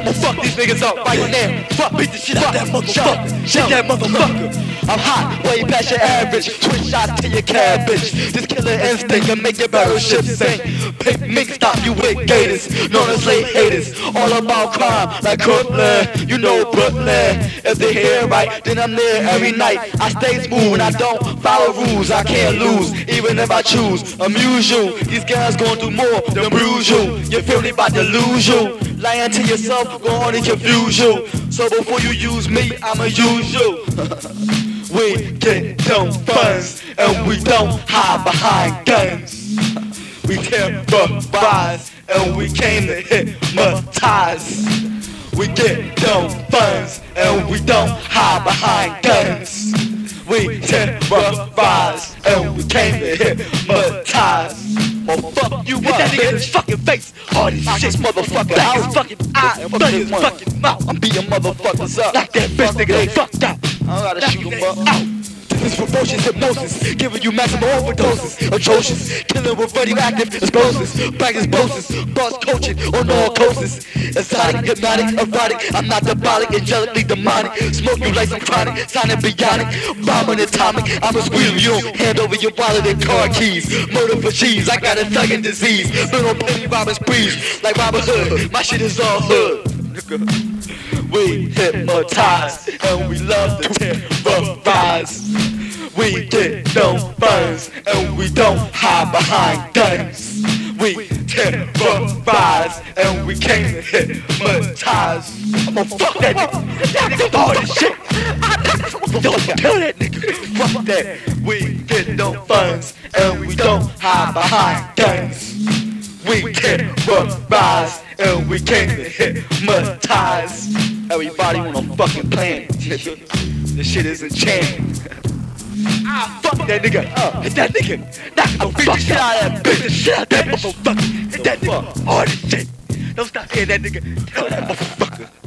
I'ma fuck these niggas up right now. Fuck, beat the shit out that motherfucker. Shit that motherfucker. I'm hot, way past your average. Twin shots to your cabbage. This killer instinct can make your battleship sink. Pink mink stop you with gators, known as late haters. All about crime, like Crooklyn, you know Brooklyn. If they hear right, then I'm there every night. I stay smooth and I don't follow rules. I can't lose, even if I choose. Amuse you, these guys gon' do more than bruise you. You feel me, about to lose you. Lying to yourself, go on and confuse you. So before you use me, I'ma use you. We get them funds, and we don't hide behind guns. We terrorize, and we came to hypnotize. We get them funds, and we don't hide behind guns. We terrorize, and we came to hypnotize. I'ma fuck you up, hit that nigga in his fucking face. All this shit, motherfucker, out his fucking eye and fuck his fucking mouth. I'm beating motherfuckers up. Knock that bitch nigga, they fucked up. I gotta shoot him up. Out. This is ferocious hypnosis, giving you maximum overdoses. Atrocious, killing with radioactive explosives. Practice bosses, boss coaching on all coasts. Exotic, hypnotic, erotic. I'm not diabolic, angelically demonic. Smoke you like some chronic, sonic bionic. Bombing atomic, I'm a squeal. You don't hand over your wallet and car keys. Murder for cheese, I got a thuggin' disease. Been on petty robbing sprees, like Robin Hood. My shit is all hood. We hypnotize, and we love to terrorize. We get no funds, and we don't hide behind guns. We terrorize, and we came to hypnotize. I'ma fuck that nigga. That's all this shit. Don't kill that nigga. Fuck that. We get no funds, and we don't hide behind guns. We terrorize, and we came to hypnotize. Everybody on a fucking plan. This shit is enchanted. Ah, fuck that nigga up. Hit that nigga. Knock the fuck shit out of that bitch. The shit out that motherfucker. Hit that nigga. All this shit. Don't stop hitting that nigga. Tell that motherfucker.